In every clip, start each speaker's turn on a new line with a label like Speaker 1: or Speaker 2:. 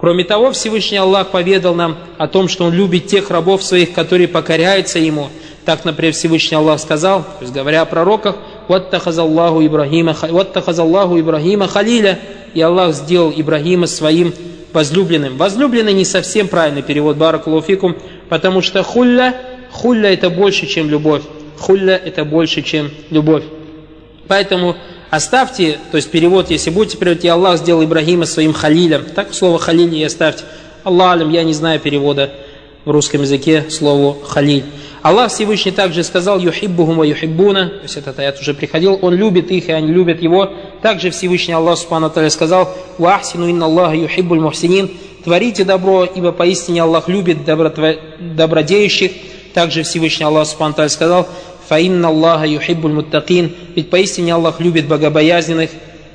Speaker 1: Кроме того, Всевышний Аллах поведал нам о том, что Он любит тех рабов своих, которые покоряются Ему. Так, например, Всевышний Аллах сказал, то есть говоря о пророках, «Ваттахазаллаху Ибрахима халиля», и Аллах сделал Ибрахима своим возлюбленным. Возлюбленный не совсем правильный перевод, баракаллаху фикум, потому что хулля это больше, чем любовь. Хулля это больше, чем любовь. Поэтому оставьте, то есть перевод, если будете переводить, Аллах сделал Ибрахима своим халилем. Так слово халиль и оставьте. Аллах алям, я не знаю перевода в русском языке слову халиль. Аллах Всевышний также сказал «Юхиббухум ва юхиббуна», то есть этот аят уже приходил, Он любит их, и они любят Его. Также Всевышний Аллах Субхану ва сказал «Ва ахсину инна Аллаха юхиббуль мухсинин», творите добро, ибо поистине Аллах любит добродеющих. Также Всевышний Аллах Субхану ва сказал «Фа инна Аллаха юхиббуль муттакин», ведь поистине Аллах любит богобоязненных.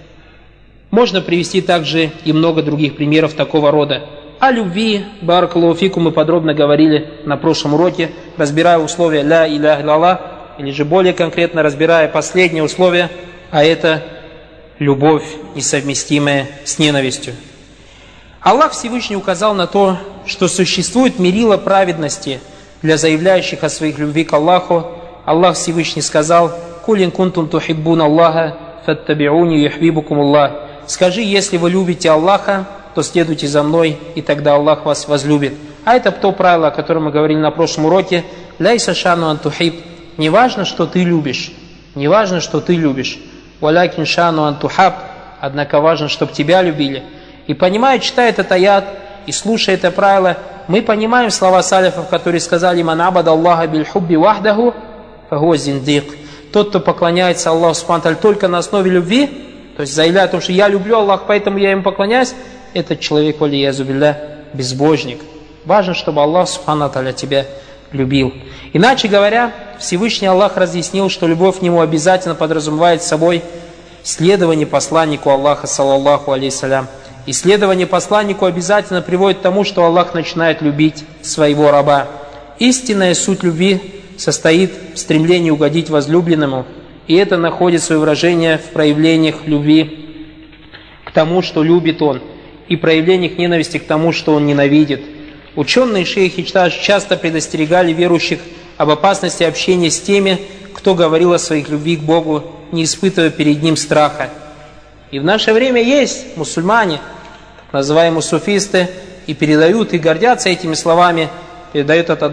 Speaker 1: Можно привести также и много других примеров такого рода. О любви, баракаллаху фикум, мы подробно говорили на прошлом уроке, разбирая условия ля иляха илlallah, или же более конкретно разбирая последнее условие, а это любовь, несовместимая с ненавистью. Аллах Всевышний указал на то, что существует мерило праведности для заявляющих о своих любви к Аллаху. Аллах Всевышний сказал: «Кулин кунтум тухиббуна Аллаха, фаттабиуни юхбибукум Аллах». Скажи, если вы любите Аллаха, то следуйте за мной, и тогда Аллах вас возлюбит. А это то правило, о котором мы говорили на прошлом уроке. «Ляйса шану антухиб». Не важно, что ты любишь. Не важно, что ты любишь. «Валякин шану антухаб». Однако важно, чтобы тебя любили. И понимая, читая этот аят и слушая это правило, мы понимаем слова салифов, которые сказали: «Ман абада Аллаха биль хубби вахдаху, фахуа зиндик». Тот, кто поклоняется Аллаху субхану ва тааля только на основе любви, то есть заявляя о том, что я люблю Аллаха, поэтому я ему поклоняюсь, этот человек, валиязу билля, безбожник. Важно, чтобы Аллах субхану ва тааля тебя любил. Иначе говоря, Всевышний Аллах разъяснил, что любовь к Нему обязательно подразумевает собой следование посланнику Аллаха, саллаллаху алейхиссалям. И следование посланнику обязательно приводит к тому, что Аллах начинает любить своего раба. Истинная суть любви состоит в стремлении угодить возлюбленному, и это находит свое выражение в проявлениях любви к тому, что любит он, и проявлениях ненависти к тому, что он ненавидит. Ученые шейхи часто предостерегали верующих об опасности общения с теми, кто говорил о своих любви к Богу, не испытывая перед Ним страха. И в наше время есть мусульмане, так называемые суфисты, и передают, и гордятся этими словами, передают от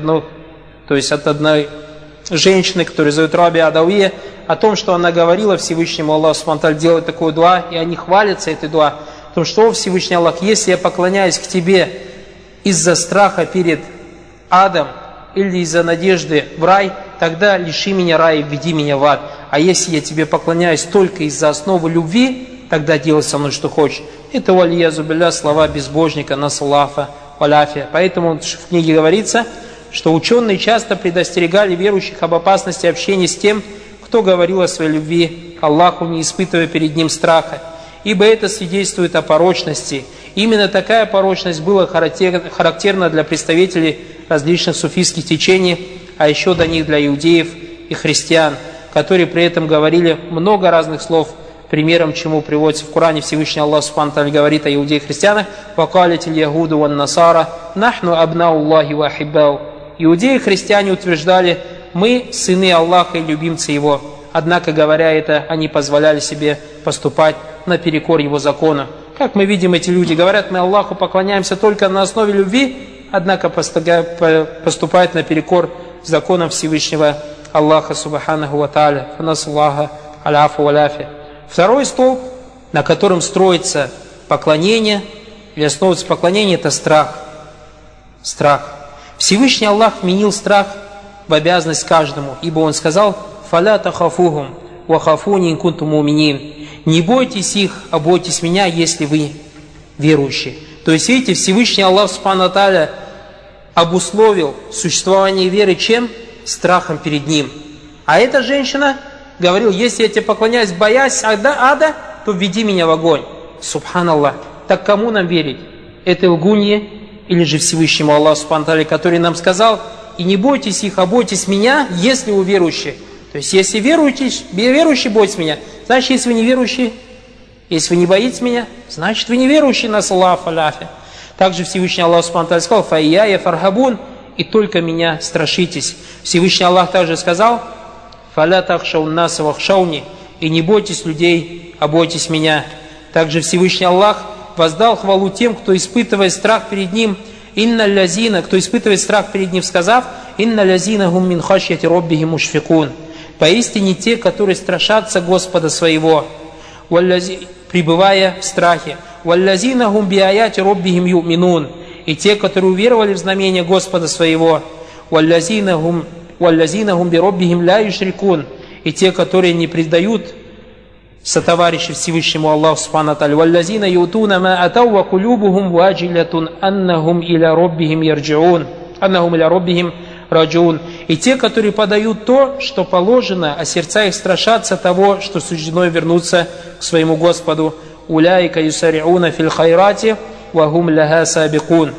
Speaker 1: одной женщины, которая зовут Рабия Адауия, о том, что она говорила Всевышнему Аллаху субхану ва тааля делать такую дуа, и они хвалятся этой дуа, о том, что: «О Всевышний Аллах, если я поклоняюсь к Тебе из-за страха перед адом или из-за надежды в рай, тогда лиши меня рая и введи меня в ад. А если я Тебе поклоняюсь только из-за основы любви, тогда делай со мной что хочешь». Это, валиязу билля, слова безбожника, насаллафа, валяфия. Поэтому в книге говорится, что ученые часто предостерегали верующих об опасности общения с тем, кто говорил о своей любви к Аллаху, не испытывая перед Ним страха. Ибо это свидетельствует о порочности. Именно такая порочность была характерна для представителей различных суфийских течений, а еще до них для иудеев и христиан, которые при этом говорили много разных слов, примером чему приводится в Коране. Всевышний Аллах субхану ва тааля говорит о иудеях и христианах: «Вакалитиль ягуду ван насара, нахну абнау Аллахи ва ахиббау». Иудеи и христиане утверждали: «Мы сыны Аллаха и любимцы Его». Однако, говоря это, они позволяли себе поступать наперекор Его закона. Как мы видим, эти люди говорят: «Мы Аллаху поклоняемся только на основе любви», однако поступают наперекор законам Всевышнего Аллаха субханаху ва тааля. Фанасаллаха аляфу валяфи. Второй столб, на котором строится поклонение, или основывается поклонение, это страх. Страх. Всевышний Аллах вменил страх в обязанность каждому, ибо Он сказал: «Фаля тахафухум, ва хафуни ин кунтум му'минин». Не бойтесь их, а бойтесь меня, если вы верующие. То есть, видите, Всевышний Аллах субхану ва тааля обусловил существование веры чем? Страхом перед Ним. А эта женщина говорила: «Если я тебе поклоняюсь, боясь ада, то введи меня в огонь». Субханаллах. Так кому нам верить? Этой лгунье или же Всевышнему Аллаху субхану ва тааля, который нам сказал: «И не бойтесь их, а бойтесь меня, если вы верующие». То есть, если верующий, бойтесь меня. Значит, если вы не верующие, если вы не боитесь меня, значит, вы не верующие, насаллафу аляфи. Также Всевышний Аллах Субхану ва Тааля сказал: «Файяя фархабун», и только меня страшитесь. Всевышний Аллах также сказал: «Фаля тахшаун наса вахшауни», и не бойтесь людей, а бойтесь меня. Также Всевышний Аллах воздал хвалу тем, кто испытывает страх перед Ним, «Инна лязина», кто испытывает страх перед Ним, сказав: «Инна лязина гум мин хашьяти роббихи мушфикун», поистине те, которые страшатся Господа своего, пребывая в страхе. «Валлязина гум биаяти роббихим юминун», и те, которые уверовали в знамение Господа своего. «Валлязина гум бироббихим ля юшрикун», и те, которые не предают сотоварищи Всевышнему Аллаху Субхану ва Тааля. «Валлазина ютуна ма атау ва кулюбухум ваджилятун аннахум иля роббихим раджиун». И те, которые подают то, что положено, а сердца их страшатся того, что суждено вернуться к своему Господу. «Уляйка юсариуна фил хайрати ва гум ляха сабикун».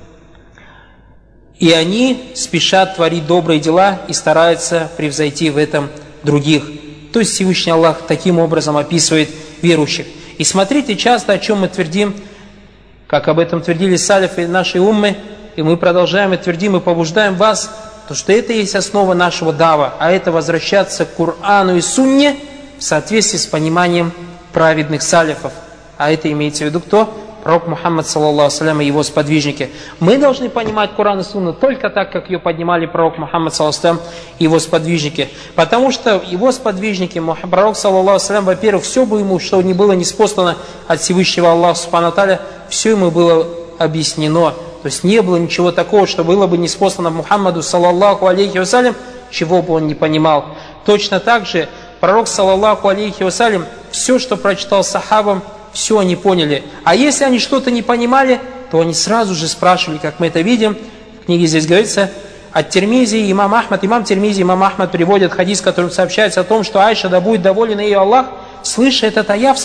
Speaker 1: И они спешат творить добрые дела и стараются превзойти в этом других. То есть Всевышний Аллах таким образом описывает верующих. И смотрите, часто о чем мы твердим, как об этом твердили салифы нашей уммы, и мы продолжаем и твердим, и побуждаем вас, то что это есть основа нашего дава, а это возвращаться к Корану и Сунне в соответствии с пониманием праведных салифов. А это имеется в виду кто? Пророк Мухаммад, саллаллаху алейхи и его сподвижники. Мы должны понимать Коран и Сунну только так, как ее поднимали пророк Мухаммад, саллаллаху алейхи и его сподвижники. Потому что его сподвижники, пророк, саллаллаху алейхи, во-первых, все бы ему, что не было ниспослано от Всевышнего Аллаха, субхану ва тааля, все ему было объяснено. То есть не было ничего такого, что было бы ниспослано Мухаммаду, саллаллаху алейхи вассалям, чего бы он не понимал. Точно так же пророк, саллаллаху алейхи вассалям, все, что прочитал сахабам, все они поняли. А если они что-то не понимали, то они сразу же спрашивали, как мы это видим. В книге здесь говорится, от Тирмизи, имам Тирмизи, имам Ахмад приводят хадис, в котором сообщается о том, что Айша, да будет доволен ее Аллах, слыша этот аят,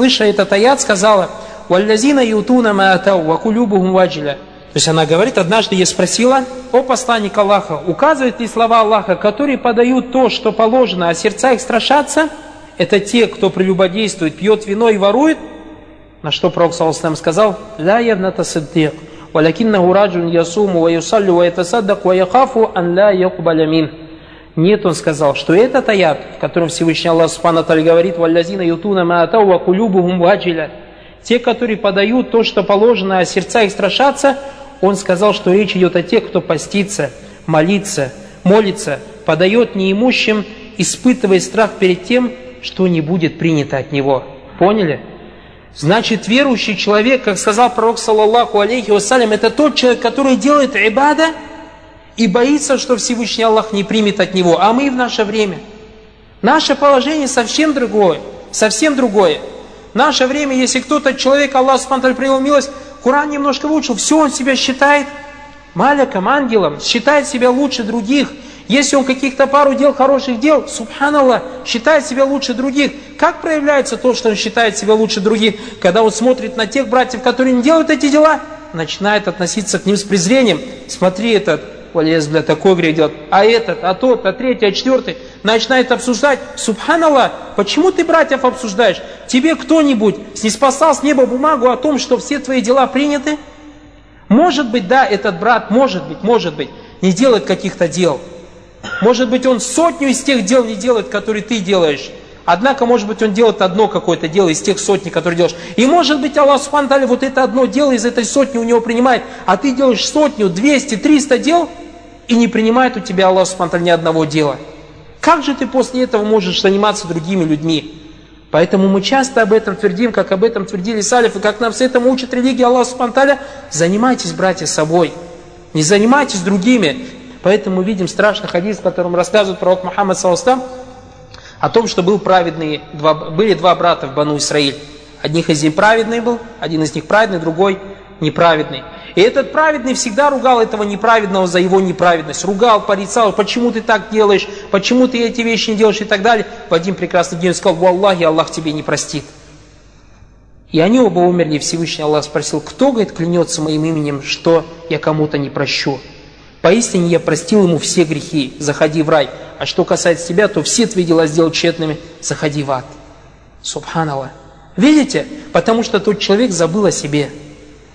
Speaker 1: сказала: «Валлазина ютуна ма атау, ва кулюбухум ваджиля». То есть она говорит, однажды я спросила: «О посланник Аллаха, указывают ли слова Аллаха, которые подают то, что положено, а сердца их страшатся? Это те, кто прелюбодействует, пьет вино и ворует?» На что пророк, саллаллаху алейхи ва саллям, сказал: «Ля ябната сиддик, валякиннаху раджун ясуму ва юсаллю ва ятасаддак ва яхафу ан ля якубаля мин». Нет, он сказал, что этот аят, в котором Всевышний Аллах субхану ва тааля говорит: «Валлазина ютуна ма атау ва кулюбухум ваджиля», те, которые подают то, что положено, а сердца их страшатся, он сказал, что речь идет о тех, кто постится, молится, подает неимущим, испытывая страх перед тем, что не будет принято от него. Поняли? Значит, верующий человек, как сказал пророк, саллаллаху алейхи вассалям, это тот человек, который делает ибада и боится, что Всевышний Аллах не примет от него. А мы в наше время. Наше положение совсем другое. В наше время, если кто-то, человек, Аллах субхану ва тааля привел милость, Коран немножко выучил, все, он себя считает маляком, ангелом, считает себя лучше других. Если он каких-то пару дел, хороших дел, субханаллах, считает себя лучше других. Как проявляется то, что он считает себя лучше других? Когда он смотрит на тех братьев, которые не делают эти дела, начинает относиться к ним с презрением. Смотри, этот, валез, бля, такой грех делает, а этот, а тот, а третий, а четвертый. Начинает обсуждать. Субханаллах, почему ты братьев обсуждаешь? Тебе кто-нибудь ниспослал с неба бумагу о том, что все твои дела приняты? Может быть, да, этот брат, может быть, не делает каких-то дел. Может быть, он 100 из тех дел не делает, которые ты делаешь. Однако, может быть, он делает одно какое-то дело из тех 100, которые делаешь. И может быть, Аллах субхану ва тааля вот это одно дело из этой 100 у него принимает, а ты делаешь 100, 200, 300 дел, и не принимает у тебя Аллах субхану ва тааля ни одного дела. Как же ты после этого можешь заниматься другими людьми? Поэтому мы часто об этом твердим, как об этом твердили салифы, как нам с этим учит религия Аллаха субхану ва тааля. Занимайтесь, братья, собой. Не занимайтесь другими. Поэтому мы видим страшный хадис, в котором рассказывает пророк Мухаммад, саллаллаху алейхи ва саллям, о том, что были два брата в Бану Исраиль. Один из них праведный, другой неправедный. И этот праведный всегда ругал этого неправедного за его неправедность. Ругал, порицал: почему ты так делаешь, почему ты эти вещи не делаешь и так далее. В один прекрасный день он сказал: «Валлахи, Аллах тебе не простит». И они оба умерли, и Всевышний Аллах спросил: кто, говорит, клянется моим именем, что я кому-то не прощу? Поистине я простил ему все грехи, заходи в рай. А что касается тебя, то все твои дела сделал тщетными, заходи в ад. Субханаллах. Видите? Потому что тот человек забыл о себе.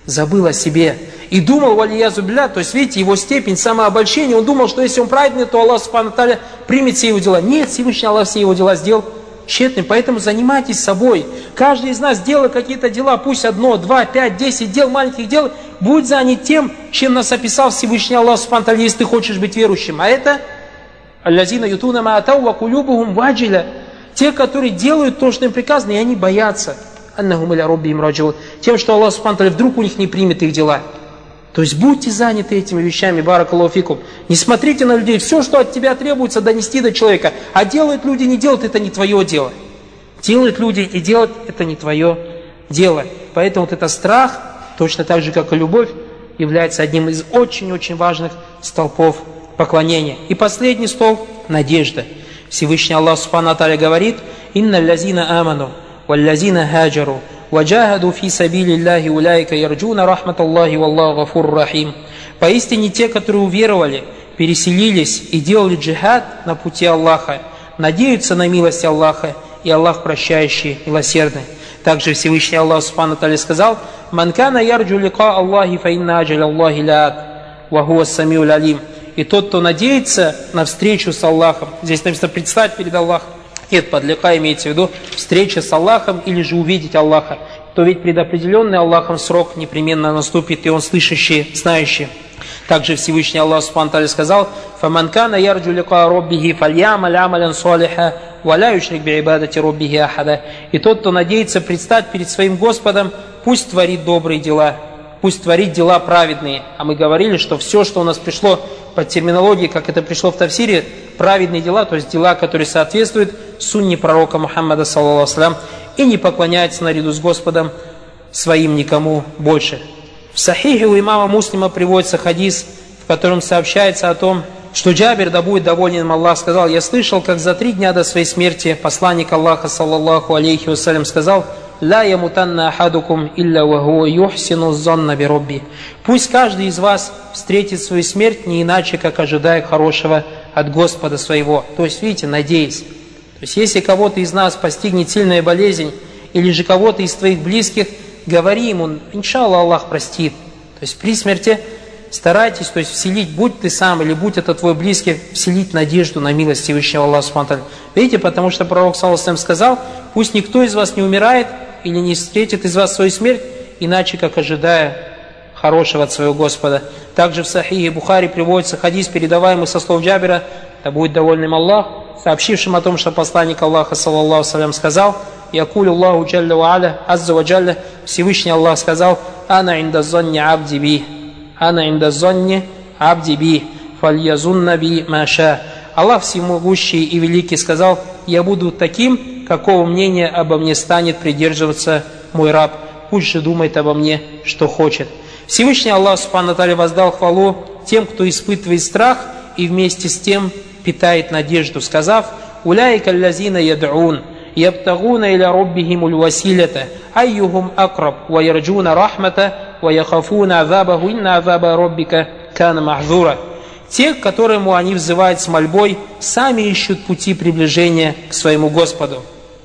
Speaker 1: забыл о себе. И думал, валиязу билля, то есть, видите, его степень самообольщения, он думал, что если он праведный, то Аллах Субхану Тааля примет все его дела. Нет, Всевышний Аллах все его дела сделал тщетными, поэтому занимайтесь собой. Каждый из нас делает какие-то дела, пусть 1, 2, 5, 10 дел, маленьких дел, будь занят тем, чем нас описал Всевышний Аллах Субхану Тааля, если ты хочешь быть верующим. А это аллазина ютуна ма атау ва кулюбухум ваджиля. Те, которые делают то, что им приказано, и они боятся. Аннахум иля роббихим раджиун. Тем, что Аллах Субхану Тааля вдруг у них не примет их дела. То есть будьте заняты этими вещами, баракаллаху фикум. Не смотрите на людей, все, что от тебя требуется, донести до человека. А делают люди, не делают, это не твое дело. Делают люди и делать, это не твое дело. Поэтому вот этот страх, точно так же, как и любовь, является одним из очень-очень важных столпов поклонения. И последний столб – надежда. Всевышний Аллах Субхану Тааля говорит: «Инна лазина аману, валлазина хаджару, ваджахаду фи сабилиллахи уляйка ярджуна рахматаллахи валлаху гафур рахим». Поистине те, которые уверовали, переселились и делали джихад на пути Аллаха, надеются на милость Аллаха, и Аллах прощающий, милосердный. Также Всевышний Аллах Субхану Тааля сказал: «Ман кана ярджу лика Аллахи фа инна аджаля Аллахи лаат, ва хуа самиуль алим». И тот, кто надеется на встречу с Аллахом, здесь написано «предстать перед Аллахом». Нет, под лика имеется в виду встреча с Аллахом или же увидеть Аллаха. То ведь предопределенный Аллахом срок непременно наступит, и Он слышащий, знающий. Также Всевышний Аллах Субхану Тааля сказал: «Фаман кана ярджу лика роббихи фальямаль амалян салиха, ва ла юшрик би'ибадати роббихи ахада». И тот, кто надеется предстать перед своим Господом, пусть творит добрые дела, пусть творит дела праведные. А мы говорили, что все, что у нас пришло под терминологией, как это пришло в тафсире, праведные дела, то есть дела, которые соответствуют сунне пророка Мухаммада, саллаллаху алейхи ва саллям, и не поклоняется наряду с Господом своим никому больше. В Сахихе у имама Муслима приводится хадис, в котором сообщается о том, что Джабир, да будет доволен им Аллах, сказал: «Я слышал, как за 3 дня до своей смерти посланник Аллаха, саллаллаху алейхи ва саллям, сказал: «Ла ямутанна ахадукум илля ва хуа юхсину зонна би робби». Пусть каждый из вас встретит свою смерть не иначе, как ожидая хорошего от Господа своего. То есть, видите, надеясь. То есть, если кого-то из нас постигнет сильная болезнь, или же кого-то из твоих близких, говори ему: иншаллах, Аллах простит. То есть, при смерти старайтесь, то есть, вселить, будь ты сам или будь это твой близкий, вселить надежду на милость Всевышнего Аллаха Субхану Тааля. Видите, потому что пророк, саллаллаху алейхи ва саллям, сказал: пусть никто из вас не умирает или не встретит из вас свою смерть, иначе как ожидая хорошего от своего Господа. Также в Сахихе Бухари приводится хадис, передаваемый со слов Джабира, да будет довольным Аллах, сообщившим о том, что посланник Аллаха, саллаллаху алейхи ва саллям, сказал: «Якулю Аллаху джалля ва аля, азза ва джалля». Всевышний Аллах сказал: «Ана инда зонни абди би, ана инда зонни абди би, фальязунна би маша». Аллах всемогущий и великий сказал: «Я буду таким, какого мнения обо мне станет придерживаться мой раб. Пусть же думает обо мне, что хочет». Всевышний Аллах Субхану Тааля воздал хвалу тем, кто испытывает страх и вместе с тем питает надежду, сказав: «Уляйка аллазина яд'ун, ябтагуна иля роббихимуль василята, айюхум акраб, ва ярджуна рахмата, ва яхафуна азабаху, инна азаба роббика кана махзура». Те, к которому они взывают с мольбой, сами ищут пути приближения к своему Господу.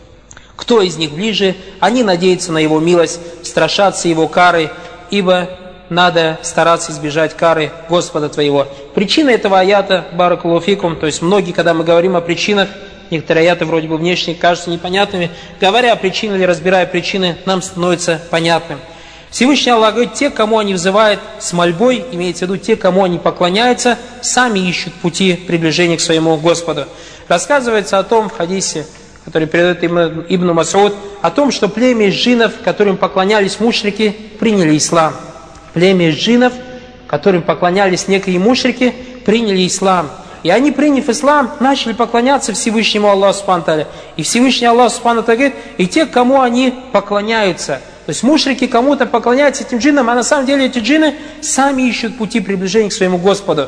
Speaker 1: Кто из них ближе? Они надеются на Его милость, страшатся Его кары, ибо надо стараться избежать кары Господа твоего. Причина этого аята, баракаллаху фикум, то есть многие, когда мы говорим о причинах, некоторые аяты вроде бы внешне кажутся непонятными, говоря о причинах или разбирая причины, нам становится понятным. Всевышний Аллах говорит: те, кому они взывают с мольбой, имеется в виду те, кому они поклоняются, сами ищут пути приближения к своему Господу. Рассказывается о том в хадисе, который передает Ибн Мас'уд, о том, что племя из джиннов, которым поклонялись мушрики, приняли ислам. Племя из джиннов, которым поклонялись некие мушрики, приняли ислам. И они, приняв ислам, начали поклоняться Всевышнему Аллаху Субхану Тааля. И Всевышний Аллах Субхану Тааля говорит: и те, кому они поклоняются. То есть мушрики кому-то поклоняются этим джиннам, а на самом деле эти джинны сами ищут пути приближения к своему Господу.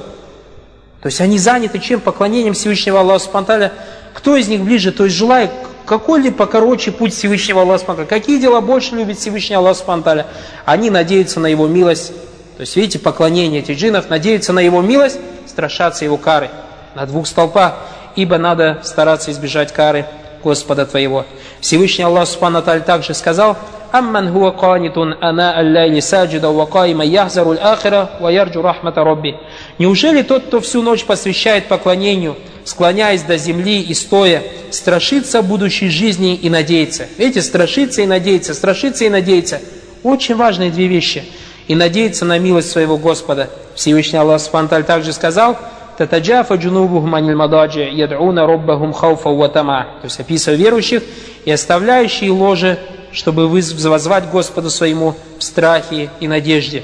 Speaker 1: То есть они заняты чем? Поклонением Всевышнего Аллаха Субхану Тааля. Кто из них ближе? То есть желая какой-либо покороче путь Всевышнего Аллаха Субхану Тааля. Какие дела больше любит Всевышний Аллах Субхану Тааля? Они надеются на Его милость. То есть, видите, поклонение этих джиннов, надеются на Его милость, страшатся Его кары. На 2 столпах. Ибо надо стараться избежать кары Господа твоего. Всевышний Аллах Субхану Тааля также сказал: «Амман хуа канитун ана аллайли саджида ва каима яхзару аль-ахира ва ярджу рахмата Rabbi». Неужели тот, кто всю ночь посвящает поклонению, склоняясь до земли и стоя, страшится будущей жизни и надеется? Видите, страшится и надеется, страшится и надеется. Очень важные две вещи. И надеется на милость своего Господа. Всевышний Аллах Субхану ва Тааля также сказал: «Татаджафа джунубухум аниль мададжи яд'уна роббахум хауфа ва тама». То есть описывая верующих и оставляющие ложе, чтобы воззвать Господу своему в страхе и надежде.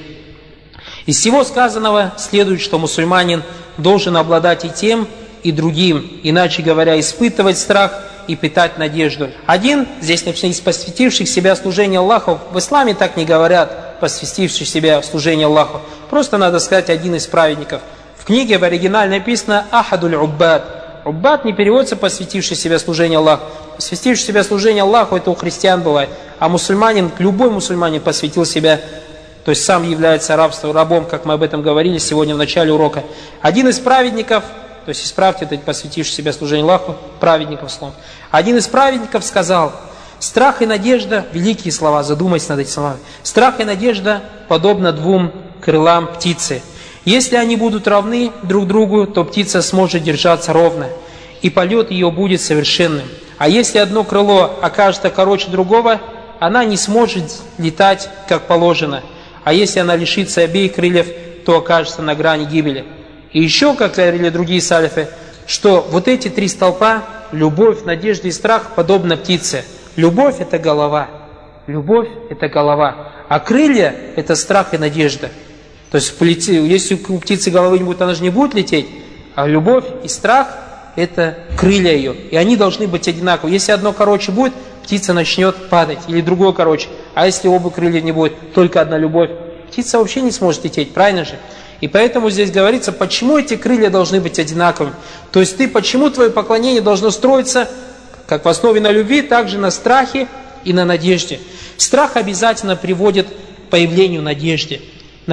Speaker 1: Из всего сказанного следует, что мусульманин должен обладать и тем, и другим, иначе говоря, испытывать страх и питать надежду. Один, здесь написано, из посвятивших себя служению Аллаху, в исламе так не говорят, посвятивших себя служению Аллаху, просто надо сказать один из праведников. В книге в оригинале написано «Ахадуль Уббад». Уббад не переводится «посвятивший себя служению Аллаху». Посвятивший себя служению Аллаху, это у христиан бывает. А мусульманин, любой мусульманин посвятил себя, то есть сам является рабом, как мы об этом говорили сегодня в начале урока. Один из праведников, то есть исправьте это, посвятивший себя служению Аллаху, праведников словом. Один из праведников сказал: страх и надежда, великие слова, задумайся над этими словами. Страх и надежда подобно двум крылам птицы. Если они будут равны друг другу, то птица сможет держаться ровно, и полет ее будет совершенным. А если одно крыло окажется короче другого, она не сможет летать как положено. А если она лишится обеих крыльев, то окажется на грани гибели. И еще, как говорили другие салифы, что вот эти три столпа, любовь, надежда и страх, подобно птице. Любовь – это голова. Любовь – это голова. А крылья – это страх и надежда. То есть, если у птицы головы не будет, она же не будет лететь. А любовь и страх – это крылья ее. И они должны быть одинаковы. Если одно короче будет, птица начнет падать. Или другое короче. А если оба крылья не будет, только одна любовь, птица вообще не сможет лететь. Правильно же? И поэтому здесь говорится, почему эти крылья должны быть одинаковыми. То есть, почему твое поклонение должно строиться, как в основе на любви, так же на страхе и на надежде. Страх обязательно приводит к появлению надежды.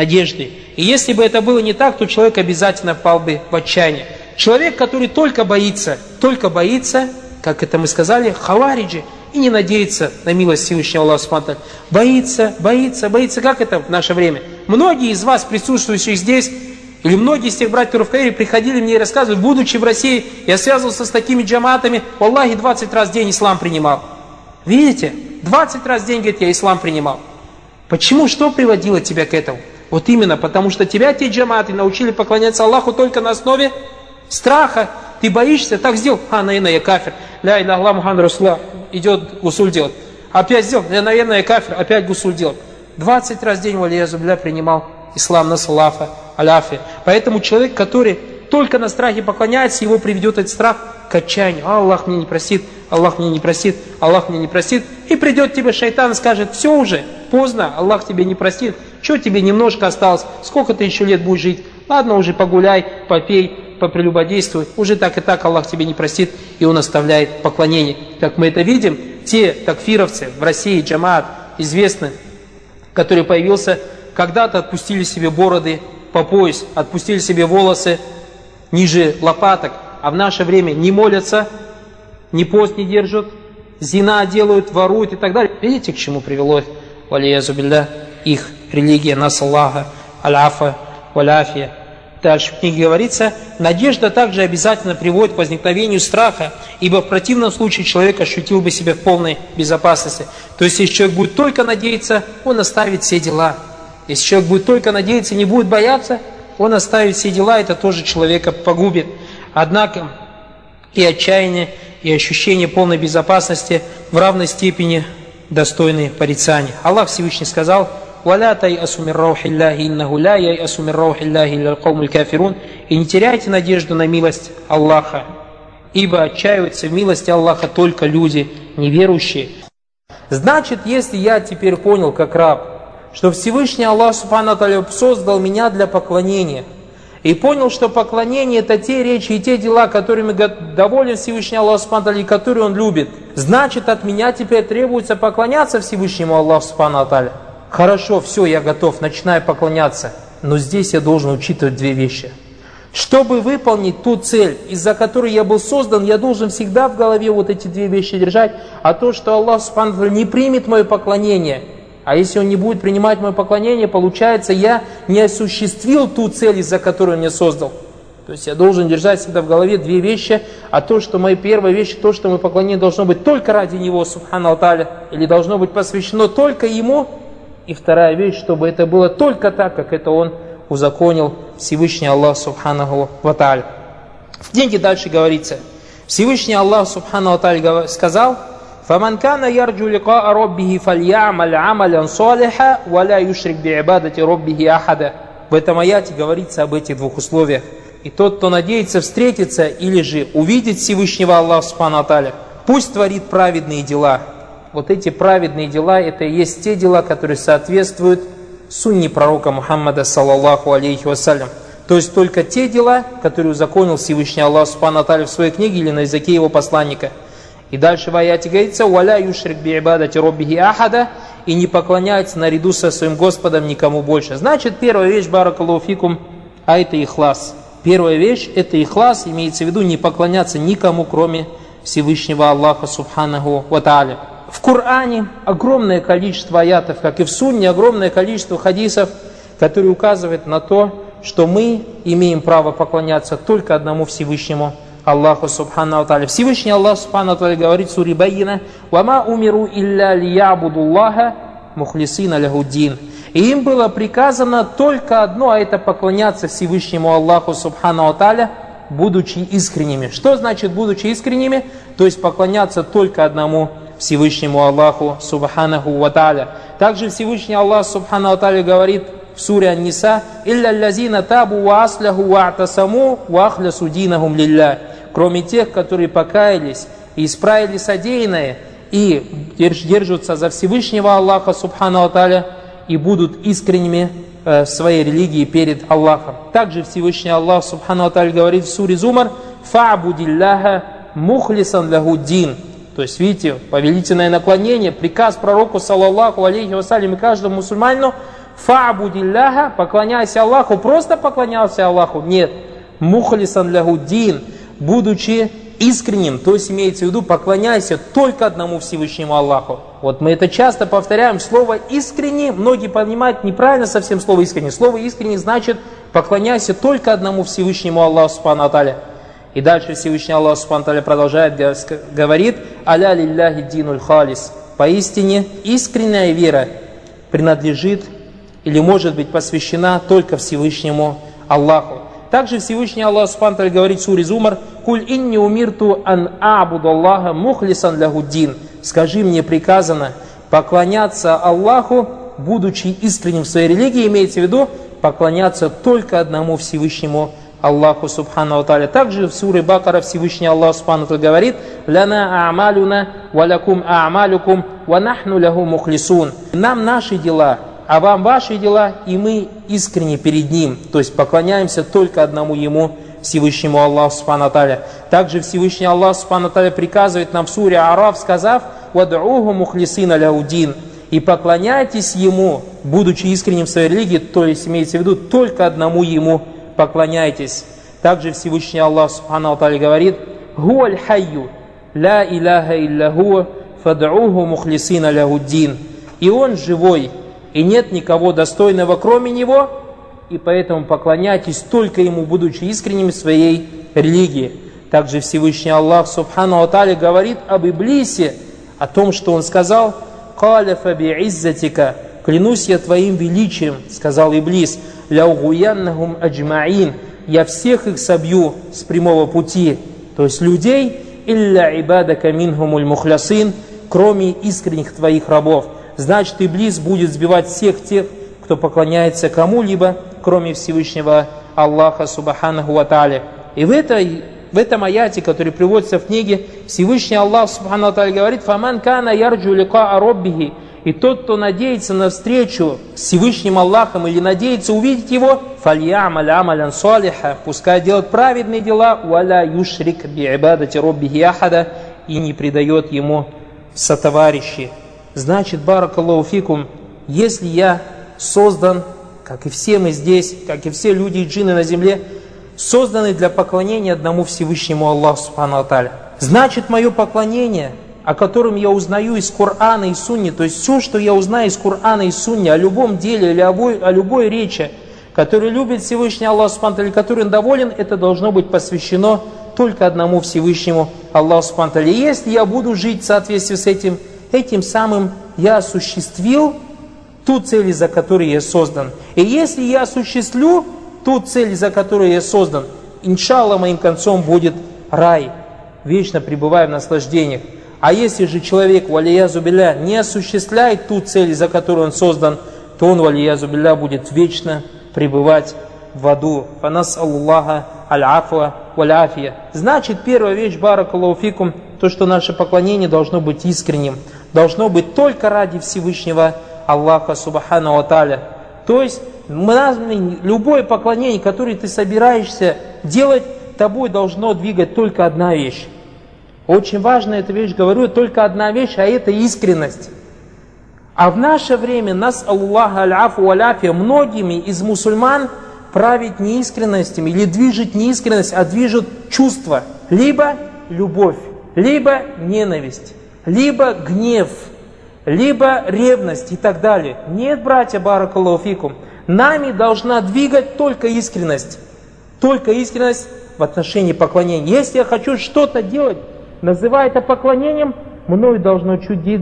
Speaker 1: И если бы это было не так, то человек обязательно впал бы в отчаяние. Человек, который только боится, как это мы сказали, хавариджи, и не надеется на милость Всевышнего Аллаха Субхану ва Тааля. Боится. Как это в наше время? Многие из вас, присутствующих здесь, или многие из тех братьев, которые в Каире, приходили мне и рассказывали, будучи в России, я связывался с такими джаматами, Аллахи, 20 раз в день ислам принимал. Видите? 20 раз в день, говорит, я ислам принимал. Почему? Что приводило тебя к этому? Вот именно, потому что тебя те джаматы научили поклоняться Аллаху только на основе страха. Ты боишься, так сделал, наверное, я кафир. Ля иля Аллах Мухаммад Расулуллах, идет гусуль делать. Опять сделал, наверное, я кафир, опять гусуль делать. 20 раз в день, валиязубля, принимал ислам на салафа, аляфи. Поэтому человек, который только на страхе поклоняется, его приведет этот страх к отчаянию. Аллах мне не простит, Аллах мне не простит, Аллах мне не простит. И придет тебе шайтан и скажет: все уже, поздно, Аллах тебе не простит. Что тебе немножко осталось? Сколько ты еще лет будешь жить? Ладно, уже погуляй, попей, попрелюбодействуй. Уже так и так Аллах тебе не простит, и Он оставляет поклонение. Как мы это видим, те такфировцы в России, джамаат, известны, который появился, когда-то отпустили себе бороды по пояс, отпустили себе волосы ниже лопаток, а в наше время не молятся, ни пост не держат, зина делают, воруют и так далее. Видите, к чему привело, валиязубилля, их религия, нас Аллаха, аляфа, валяфия. Дальше в книге говорится, надежда также обязательно приводит к возникновению страха, ибо в противном случае человек ощутил бы себя в полной безопасности. То есть, если человек будет только надеяться, он оставит все дела. Если человек будет только надеяться и не будет бояться, он оставит все дела, это тоже человека погубит. Однако и отчаяние, и ощущение полной безопасности в равной степени достойны порицания. Аллах Всевышний сказал: «Валя тайасу мир раухиллахи иннаху ля яйасу мир раухиллахи илля аль-каумуль кафирун». И не теряйте надежду на милость Аллаха, ибо отчаиваются в милости Аллаха только люди неверующие. Значит, если я теперь понял, как раб, что Всевышний Аллах Субхану ва Тааля создал меня для поклонения, и понял, что поклонение — это те речи и те дела, которыми доволен Всевышний Аллах Субхану ва Тааля, и которые Он любит, значит, от меня теперь требуется поклоняться Всевышнему Аллаху Субхану ва Тааля. Хорошо, все, я готов, начинаю поклоняться. Но здесь я должен учитывать две вещи. Чтобы выполнить ту цель, из-за которой я был создан, я должен всегда в голове вот эти две вещи держать. А то, что Аллах Субхану ва Тааля не примет мое поклонение, а если Он не будет принимать мое поклонение, получается, я не осуществил ту цель, из-за которой Он меня создал. То есть я должен держать всегда в голове две вещи, а то, что моя первая вещь, то, что мое поклонение должно быть только ради Него, Субхану ва Тааля, или должно быть посвящено только Ему, и вторая вещь, чтобы это было только так, как это Он узаконил Всевышний Аллах Субханаху ва Тааля. В книге дальше говорится, Всевышний Аллах Субхану ва Тааля сказал: «Фаман кана ярджу ликаа роббихи фальямаль амалян салиха, ва ла юшрик би'ибадати роббихи ахада». В этом аяте говорится об этих двух условиях. И тот, кто надеется встретиться или же увидеть Всевышнего Аллаха Субхану ва Тааля, пусть творит праведные дела. Вот эти праведные дела, это и есть те дела, которые соответствуют сунне пророка Мухаммада, саллаллаху алейхи вассалям. То есть только те дела, которые узаконил Всевышний Аллах Субхану ва Тааля в своей книге или на языке его посланника. И дальше в аяте говорится: «Валя юшрик би'ибадати роббихи ахада», и не поклоняется наряду со своим Господом никому больше. Значит, первая вещь, баракаллаху фикум, а это ихлас. Первая вещь, это ихлас, имеется в виду не поклоняться никому, кроме Всевышнего Аллаха Субханаху ва Тааля. В Коране огромное количество аятов, как и в Сунне, огромное количество хадисов, которые указывают на то, что мы имеем право поклоняться только одному Всевышнему Аллаху Субхану ва Тааля. Всевышний Аллах Субхану ва Тааля говорит в суре Байина: «Вама умиру илля лиябудуллаха мухлисина лахуддин». И им было приказано только одно, а это поклоняться Всевышнему Аллаху Субхану ва Тааля, будучи искренними. Что значит будучи искренними? То есть поклоняться только одному Всевышнему Аллаху Субханаху ва Тааля. Также Всевышний Аллах Субхану ва Тааля говорит в суре Ан-Ниса: «Илля лазина табу ва асляху ва атасаму ва ахлясу динахум лилля». Кроме тех, которые покаялись и исправили содеянное, и держатся за Всевышнего Аллаха Субхану ва Тааля, и будут искренними в своей религии перед Аллахом. Также Всевышний Аллах Субхану ва Тааля говорит в суре Зумар: «Фа'будилляха мухлисан лахуддин». То есть, видите, повелительное наклонение, приказ пророку, саллаллаху алейхи вассалям, и каждому мусульманину: «Фа'будилляха», поклоняйся Аллаху. Просто поклонялся Аллаху? Нет. «Мухлисан лахуддин», будучи искренним, то есть имеется в виду, поклоняйся только одному Всевышнему Аллаху. Вот мы это часто повторяем. Слово «искренне», многие понимают неправильно совсем слово «искренне». Слово «искренне» значит поклоняйся только одному Всевышнему Аллаху Субхану ва Тааля. И дальше Всевышний Аллах Субхану ва Тааля продолжает, говорит: «Аля лилляхи динуль халис». Поистине искренняя вера принадлежит или может быть посвящена только Всевышнему Аллаху. Также Всевышний Аллах Субхану ва Тааля говорит в суре Зумар: «Куль инни умирту ан а'буду Аллаха мухлисан лахуддин». Скажи, мне приказано поклоняться Аллаху, будучи искренним в своей религии, имеется в виду поклоняться только одному Всевышнему Аллаху Субхану ва Тааля. Также в суре Бакара Всевышний Аллах Субхану ва Тааля говорит: «Ляна а'малюна ва лакум а'малюкум ва нахну лаху мухлисун». Нам наши дела, а вам ваши дела, и мы искренне перед Ним, то есть поклоняемся только одному Ему, Всевышнему Аллаху Субхану ва Тааля. Также Всевышний Аллах Субхану ва Тааля приказывает нам в суре Араф, сказав: «Вад'уху мухлисина лахуддин». И поклоняйтесь Ему, будучи искренним в своей религии, то есть имеется в виду только одному Ему поклоняйтесь. Также Всевышний Аллах Субхану ва Тааля говорит: «Хуаль хайю, ла иляха илля хуа, фад'уху мухлисина лахуддин». И Он живой, и нет никого достойного кроме Него, и поэтому поклоняйтесь только Ему, будучи искренними в своей религии. Также Всевышний Аллах Субхану ва Тааля говорит об Иблисе, о том, что он сказал: «Каля фаби'иззатика», клянусь я Твоим величием, сказал Иблис, «Ляугуяннахум аджмаин», я всех их собью с прямого пути, то есть людей, «Илля ибадака минхумуль мухлясин», кроме искренних Твоих рабов. Значит, Иблис будет сбивать всех тех, кто поклоняется кому-либо, кроме Всевышнего Аллаха Субханаху ва Тааля. И в этом аяте, который приводится в книге, Всевышний Аллах Субхану ва Тааля говорит: «Фаман кана ярджу ликаа роббихи». И тот, кто надеется на встречу с Всевышним Аллахом или надеется увидеть Его, «Фальямаль амалян салиха», пускай делает праведные дела, «Валя юшрик би'ибадати роббихи ахада», и не предает Ему сотоварищи. Значит, баракаллаху фикум, если я создан, как и все мы здесь, как и все люди и джинны на земле, созданы для поклонения одному Всевышнему Аллаху Субхану ва Тааля. Значит, мое поклонение, о котором я узнаю из Корана и Сунны, то есть все, что я узнаю из Корана и Сунны, о любом деле или о любой речи, который любит Всевышний Аллах Субхану ва Тааля, который доволен, это должно быть посвящено только одному Всевышнему Аллаху Субхану ва Тааля. И если я буду жить в соответствии с этим самым я осуществил ту цель, за которой я создан. И если я осуществлю ту цель, за которой я создан, иншаллах, моим концом будет рай, вечно пребывая в наслаждениях. А если же человек, валиязу билля, не осуществляет ту цель, за которую он создан, то он, валиязу билля, будет вечно пребывать в аду. Фанас Аллаха аль-афва валь-афия. Значит, первая вещь, баракаллаху фикум, то, что наше поклонение должно быть искренним, должно быть только ради Всевышнего Аллаха Субхану ва Тааля. То есть, любое поклонение, которое ты собираешься делать, тобой должно двигать только одна вещь. Очень важная эта вещь, говорю, только одна вещь, а это искренность. А в наше время нас Аллаха аль-афу валь-афия многими из мусульман правит не искренностью или движет не искренность, а движет чувства. Либо любовь, либо ненависть, либо гнев, либо ревность и так далее. Нет, братья, баракаллаху фикум, нами должна двигать только искренность. Только искренность в отношении поклонения. Если я хочу что-то делать, называя это поклонением, мною должно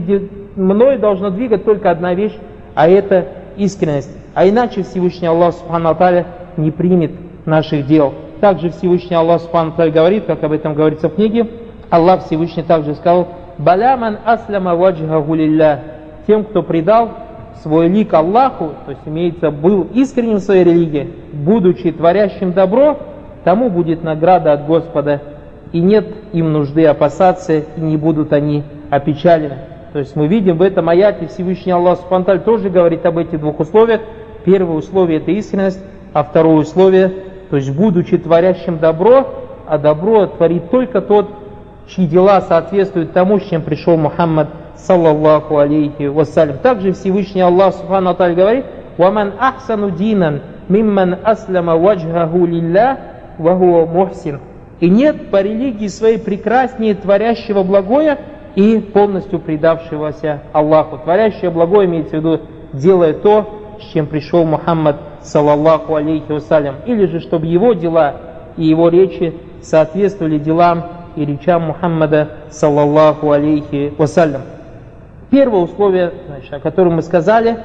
Speaker 1: двигать только одна вещь, а это искренность. А иначе Всевышний Аллах Субхану ва Тааля не примет наших дел. Также Всевышний Аллах Субхану ва Тааля говорит, как об этом говорится в книге, Аллах Всевышний также сказал: «Баляман асляма ваджхаху лилля». Тем, кто предал свой лик Аллаху, то есть имеется, был искренним в своей религии, будучи творящим добро, тому будет награда от Господа, и нет им нужды опасаться, и не будут они опечалены. То есть мы видим в этом аяте Всевышний Аллах Субхану ва Тааля тоже говорит об этих двух условиях. Первое условие — это искренность, а второе условие, то есть будучи творящим добро, а добро творит только тот, чьи дела соответствуют тому, с чем пришел Мухаммад, саллаллаху алейхи вассалям. Также Всевышний Аллах Субхану ва Тааля говорит: «Ваман ахсану динан мимман аслама ваджхаху лилля ва хуа мухсин». И нет по религии своей прекраснее творящего благое и полностью предавшегося Аллаху. Творящее благое имеется в виду, делая то, с чем пришел Мухаммад, саллаллаху алейхи вассалям. Или же, чтобы его дела и его речи соответствовали делам и речам Мухаммада, саллаллаху алейхи вассалям. Первое условие, значит, о котором мы сказали,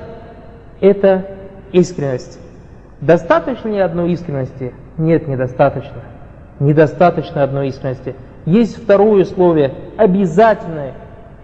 Speaker 1: это искренность. Достаточно ли одной искренности? Нет, недостаточно. Недостаточно одной искренности. Есть второе условие, обязательное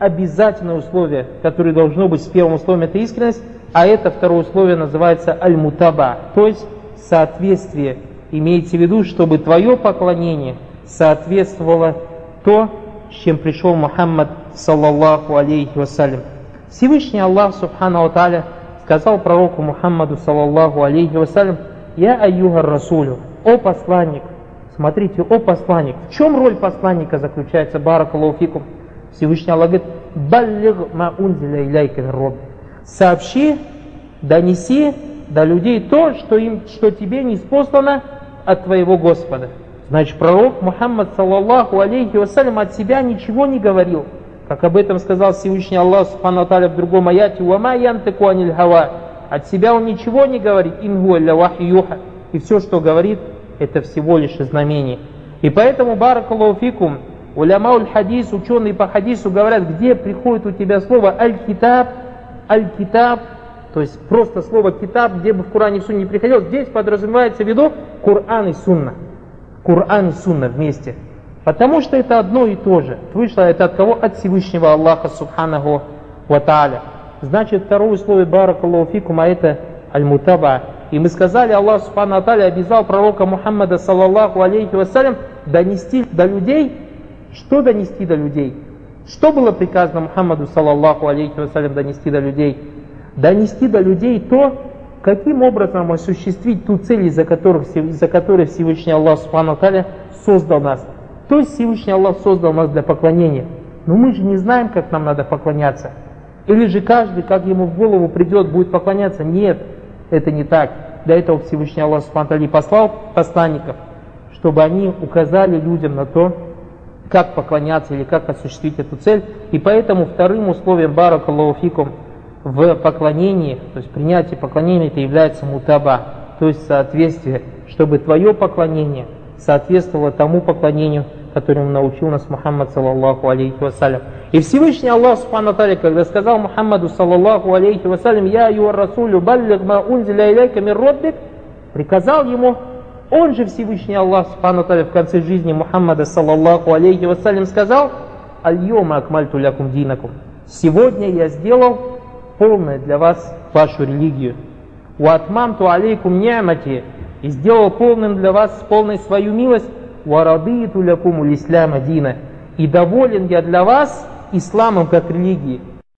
Speaker 1: условие, которое должно быть с первым условием, это искренность, а это второе условие называется аль-мутаба, то есть соответствие. Имеется в виду, чтобы твое поклонение соответствовало то, с чем пришел Мухаммад, саллаллаху алейхи вассалям. Всевышний Аллах Субхану ва Тааля сказал пророку Мухаммаду, саллаллаху алейхи вассалям: «Я айюгар расулю», о посланник. Смотрите, о посланник. В чем роль посланника заключается, баракаллаху фикум? Всевышний Аллах говорит: «Баллиг ма унзиля иляйка мин раббик». Сообщи, донеси до людей то, что тебе ниспослано от твоего Господа. Значит, пророк Мухаммад, саллаллаху алейхи вассалям, от себя ничего не говорил. Как об этом сказал Всевышний Аллах Субхану ва Тааля в другом аяте: «Вама янтаку аниль хава». От себя он ничего не говорит. «Ин хуа илля вахью юха». И все, что говорит, это всего лишь знамение. И поэтому, баракаллаху фикум, уляма хадис, ученые по хадису говорят, где приходит у тебя слово аль-китаб, то есть просто слово китаб, где бы в Коране и Сунне не приходило, здесь подразумевается в виду Коран и Сунна. Коран и Сунна вместе. Потому что это одно и то же. Вышло это от кого? От Всевышнего Аллаха Субханаху ва Тааля. Значит, второе условие, баракаллаху фикум, а это аль-мутаба. И мы сказали, Аллах Субхану ва Тааля обязал пророка Мухаммада, саллаллаху алейхи вассалям, донести до людей. Что донести до людей? Что было приказано Мухаммаду, саллаллаху алейхи вассалям, донести до людей? Донести до людей то, каким образом осуществить ту цель, из-за которой Всевышний Аллах Субхану ва Тааля создал нас. То есть Всевышний Аллах создал нас для поклонения. Но мы же не знаем, как нам надо поклоняться. Или же каждый, как ему в голову придет, будет поклоняться. Нет, это не так. Для этого Всевышний Аллах Субхану ва Тааля послал посланников. чтобы они указали людям на то, как поклоняться или как осуществить эту цель. И поэтому вторым условием баракаллаху фикум в поклонении, то есть принятие поклонения, это является мутаба, то есть соответствие, чтобы твое поклонение соответствовало тому поклонению, которому научил нас Мухаммад саллаллаху алейхи вассалям. И Всевышний Аллах субхану тааля, когда сказал Мухаммаду саллаллаху алейхи вассалям: «Я аюар расулю баллиг ма унзиля иляйка мир роббик», приказал ему, он же Всевышний Аллах субхану тааля в конце жизни Мухаммада саллаллаху алейхи вассалям сказал: «Аль-йома акмальту лякум динакум», сегодня я сделал полной для вас вашу религию. «Ва атмамту алейкум ни'мати», и сделал полным для вас полной свою милость. «Ва радиту лякумул исляма дина», и доволен я для вас исламом как религией.